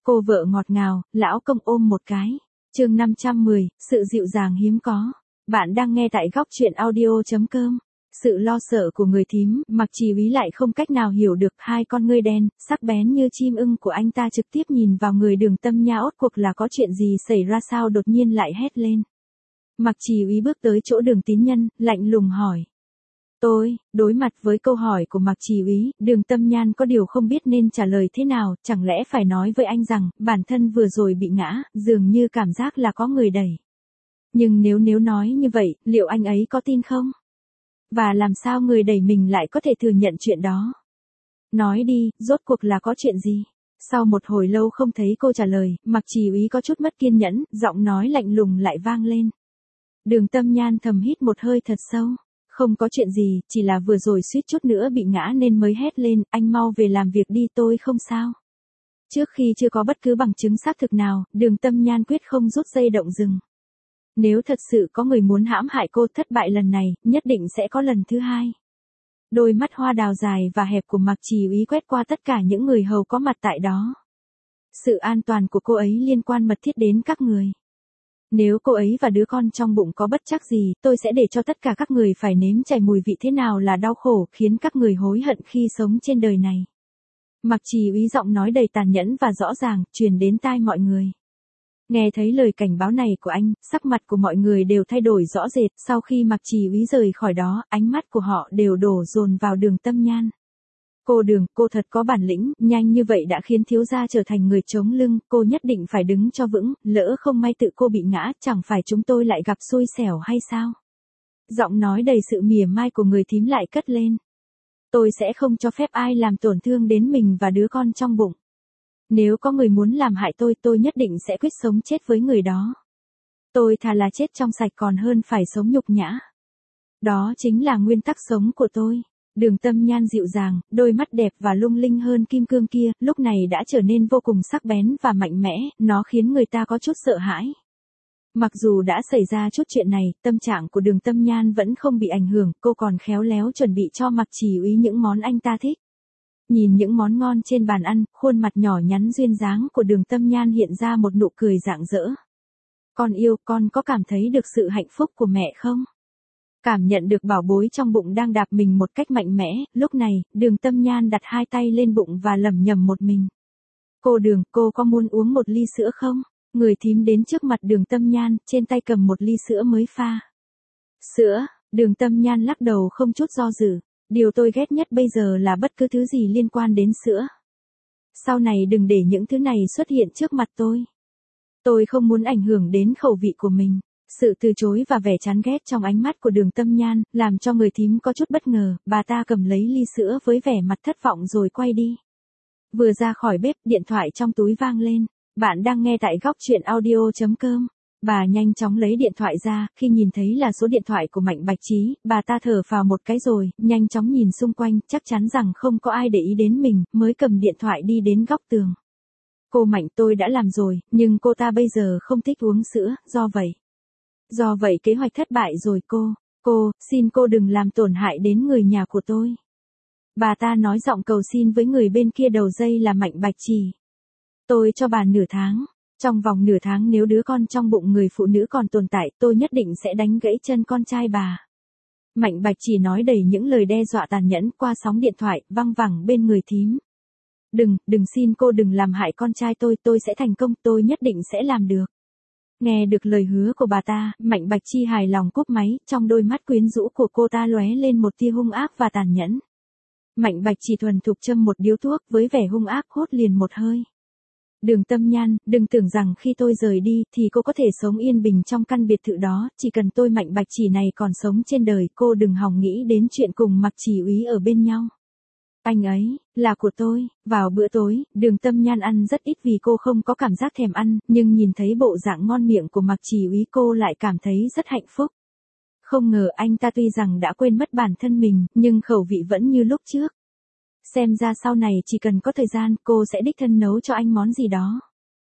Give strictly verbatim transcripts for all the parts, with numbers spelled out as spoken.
Cô vợ ngọt ngào, lão công ôm một cái. Chương năm trăm mười, sự dịu dàng hiếm có. Bạn đang nghe tại góc truyện audio chấm com. Sự lo sợ của người thím, Mạc Trì Úy lại không cách nào hiểu được, hai con ngươi đen, sắc bén như chim ưng của anh ta trực tiếp nhìn vào người Đường Tâm Nha. Ốt cuộc là có chuyện gì xảy ra sao đột nhiên lại hét lên. Mạc Trì Úy bước tới chỗ Đường Tín Nhân, lạnh lùng hỏi. Tôi, đối mặt với câu hỏi của Mạc Trì Úy, Đường Tâm Nhan có điều không biết nên trả lời thế nào, chẳng lẽ phải nói với anh rằng, bản thân vừa rồi bị ngã, dường như cảm giác là có người đẩy. Nhưng nếu nếu nói như vậy, liệu anh ấy có tin không? Và làm sao người đẩy mình lại có thể thừa nhận chuyện đó? Nói đi, rốt cuộc là có chuyện gì? Sau một hồi lâu không thấy cô trả lời, Mạc Trì Úy có chút mất kiên nhẫn, giọng nói lạnh lùng lại vang lên. Đường Tâm Nhan thầm hít một hơi thật sâu. Không có chuyện gì, chỉ là vừa rồi suýt chút nữa bị ngã nên mới hét lên, anh mau về làm việc đi, tôi không sao. Trước khi chưa có bất cứ bằng chứng xác thực nào, Đường Tâm Nhan quyết không rút dây động rừng. Nếu thật sự có người muốn hãm hại cô, thất bại lần này, nhất định sẽ có lần thứ hai. Đôi mắt hoa đào dài và hẹp của Mạc Trì Úy quét qua tất cả những người hầu có mặt tại đó. Sự an toàn của cô ấy liên quan mật thiết đến các người. Nếu cô ấy và đứa con trong bụng có bất trắc gì, tôi sẽ để cho tất cả các người phải nếm trải mùi vị thế nào là đau khổ, khiến các người hối hận khi sống trên đời này. Mạc Trì Úy giọng nói đầy tàn nhẫn và rõ ràng, truyền đến tai mọi người. Nghe thấy lời cảnh báo này của anh, sắc mặt của mọi người đều thay đổi rõ rệt, sau khi Mạc Trì Úy rời khỏi đó, ánh mắt của họ đều đổ dồn vào Đường Tâm Nhan. Cô Đường, cô thật có bản lĩnh, nhanh như vậy đã khiến thiếu gia trở thành người chống lưng, cô nhất định phải đứng cho vững, lỡ không may tự cô bị ngã, chẳng phải chúng tôi lại gặp xui xẻo hay sao? Giọng nói đầy sự mỉa mai của người thím lại cất lên. Tôi sẽ không cho phép ai làm tổn thương đến mình và đứa con trong bụng. Nếu có người muốn làm hại tôi, tôi nhất định sẽ quyết sống chết với người đó. Tôi thà là chết trong sạch còn hơn phải sống nhục nhã. Đó chính là nguyên tắc sống của tôi. Đường Tâm Nhan dịu dàng, đôi mắt đẹp và lung linh hơn kim cương kia, lúc này đã trở nên vô cùng sắc bén và mạnh mẽ, nó khiến người ta có chút sợ hãi. Mặc dù đã xảy ra chút chuyện này, tâm trạng của Đường Tâm Nhan vẫn không bị ảnh hưởng, cô còn khéo léo chuẩn bị cho Mạc Trì Úy những món anh ta thích. Nhìn những món ngon trên bàn ăn, khuôn mặt nhỏ nhắn duyên dáng của Đường Tâm Nhan hiện ra một nụ cười rạng rỡ. Con yêu, con có cảm thấy được sự hạnh phúc của mẹ không? Cảm nhận được bảo bối trong bụng đang đạp mình một cách mạnh mẽ, lúc này, Đường Tâm Nhan đặt hai tay lên bụng và lẩm nhẩm một mình. Cô Đường, cô có muốn uống một ly sữa không? Người thím đến trước mặt Đường Tâm Nhan, trên tay cầm một ly sữa mới pha. Sữa, Đường Tâm Nhan lắc đầu không chút do dự. Điều tôi ghét nhất bây giờ là bất cứ thứ gì liên quan đến sữa. Sau này đừng để những thứ này xuất hiện trước mặt tôi. Tôi không muốn ảnh hưởng đến khẩu vị của mình. Sự từ chối và vẻ chán ghét trong ánh mắt của Đường Tâm Nhan, làm cho người thím có chút bất ngờ, bà ta cầm lấy ly sữa với vẻ mặt thất vọng rồi quay đi. Vừa ra khỏi bếp, điện thoại trong túi vang lên. Bạn đang nghe tại góc truyện audio chấm com. Bà nhanh chóng lấy điện thoại ra, khi nhìn thấy là số điện thoại của Mạnh Bạch Trí, bà ta thở phào một cái rồi, nhanh chóng nhìn xung quanh, chắc chắn rằng không có ai để ý đến mình, mới cầm điện thoại đi đến góc tường. Cô Mạnh, tôi đã làm rồi, nhưng cô ta bây giờ không thích uống sữa, do vậy. Do vậy kế hoạch thất bại rồi cô, cô, xin cô đừng làm tổn hại đến người nhà của tôi. Bà ta nói giọng cầu xin với người bên kia đầu dây là Mạnh Bạch Trì. Tôi cho bà nửa tháng. Trong vòng nửa tháng nếu đứa con trong bụng người phụ nữ còn tồn tại, tôi nhất định sẽ đánh gãy chân con trai bà. Mạnh Bạch Chỉ nói đầy những lời đe dọa tàn nhẫn qua sóng điện thoại, văng vẳng bên người thím. Đừng, đừng xin cô đừng làm hại con trai tôi, tôi sẽ thành công, tôi nhất định sẽ làm được. Nghe được lời hứa của bà ta, Mạnh Bạch Chi hài lòng cúp máy, trong đôi mắt quyến rũ của cô ta lóe lên một tia hung ác và tàn nhẫn. Mạnh Bạch Chỉ thuần thục châm một điếu thuốc với vẻ hung ác hút liền một hơi. Đường Tâm Nhan, đừng tưởng rằng khi tôi rời đi thì cô có thể sống yên bình trong căn biệt thự đó, chỉ cần tôi Mạnh Bạch Chỉ này còn sống trên đời, cô đừng hòng nghĩ đến chuyện cùng Mạc Trì Úy ở bên nhau. Anh ấy, là của tôi. Vào bữa tối, Đường Tâm Nhan ăn rất ít vì cô không có cảm giác thèm ăn, nhưng nhìn thấy bộ dạng ngon miệng của Mạc Trì Úy cô lại cảm thấy rất hạnh phúc. Không ngờ anh ta tuy rằng đã quên mất bản thân mình, nhưng khẩu vị vẫn như lúc trước. Xem ra sau này chỉ cần có thời gian, cô sẽ đích thân nấu cho anh món gì đó.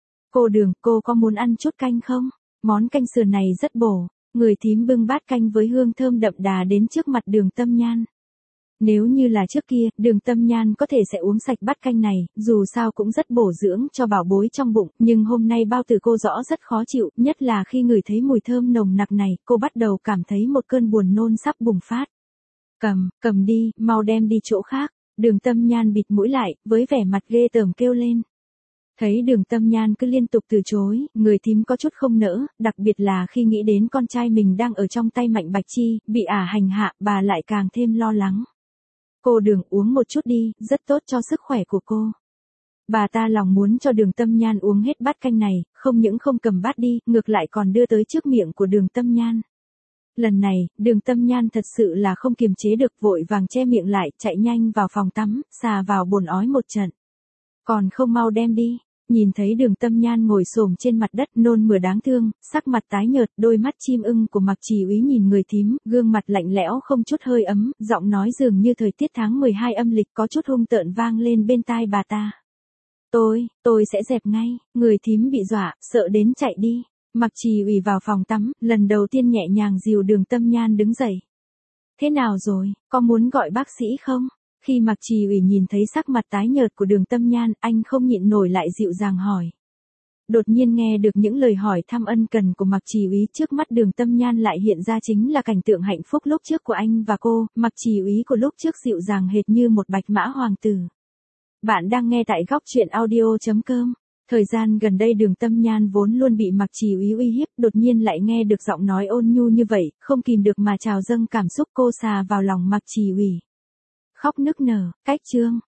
Cô Đường, cô có muốn ăn chút canh không? Món canh sườn này rất bổ. Người thím bưng bát canh với hương thơm đậm đà đến trước mặt Đường Tâm Nhan. Nếu như là trước kia, Đường Tâm Nhan có thể sẽ uống sạch bát canh này, dù sao cũng rất bổ dưỡng cho bảo bối trong bụng, nhưng hôm nay bao tử cô rõ rất khó chịu, nhất là khi ngửi thấy mùi thơm nồng nặc này, cô bắt đầu cảm thấy một cơn buồn nôn sắp bùng phát. Cầm, cầm đi, mau đem đi chỗ khác. Đường Tâm Nhan bịt mũi lại, với vẻ mặt ghê tởm kêu lên. Thấy Đường Tâm Nhan cứ liên tục từ chối, người thím có chút không nỡ, đặc biệt là khi nghĩ đến con trai mình đang ở trong tay Mạnh Bạch Chi, bị ả hành hạ, bà lại càng thêm lo lắng. Cô Đường uống một chút đi, rất tốt cho sức khỏe của cô. Bà ta lòng muốn cho Đường Tâm Nhan uống hết bát canh này, không những không cầm bát đi, ngược lại còn đưa tới trước miệng của Đường Tâm Nhan. Lần này, Đường Tâm Nhan thật sự là không kiềm chế được, vội vàng che miệng lại, chạy nhanh vào phòng tắm, xà vào bồn ói một trận. Còn không mau đem đi. Nhìn thấy Đường Tâm Nhan ngồi xổm trên mặt đất nôn mửa đáng thương, sắc mặt tái nhợt, đôi mắt chim ưng của Mạc Chỉ Úy nhìn người thím, gương mặt lạnh lẽo không chút hơi ấm, giọng nói dường như thời tiết tháng mười hai âm lịch có chút hung tợn vang lên bên tai bà ta. Tôi, tôi sẽ dẹp ngay. Người thím bị dọa, sợ đến chạy đi. Mạc Chỉ Úy vào phòng tắm, lần đầu tiên nhẹ nhàng dìu Đường Tâm Nhan đứng dậy. Thế nào rồi, có muốn gọi bác sĩ không? Khi Mạc Chỉ Úy nhìn thấy sắc mặt tái nhợt của Đường Tâm Nhan, anh không nhịn nổi lại dịu dàng hỏi. Đột nhiên nghe được những lời hỏi thăm ân cần của Mạc Chỉ Úy, trước mắt Đường Tâm Nhan lại hiện ra chính là cảnh tượng hạnh phúc lúc trước của anh và cô, Mạc Chỉ Úy của lúc trước dịu dàng hệt như một bạch mã hoàng tử. Bạn đang nghe tại góc truyện audio chấm com. Thời gian gần đây Đường Tâm Nhan vốn luôn bị Mạc Chỉ Úy uy hiếp, đột nhiên lại nghe được giọng nói ôn nhu như vậy, không kìm được mà trào dâng cảm xúc, cô xà vào lòng Mạc Chỉ Úy. Khóc nức nở, cách chương.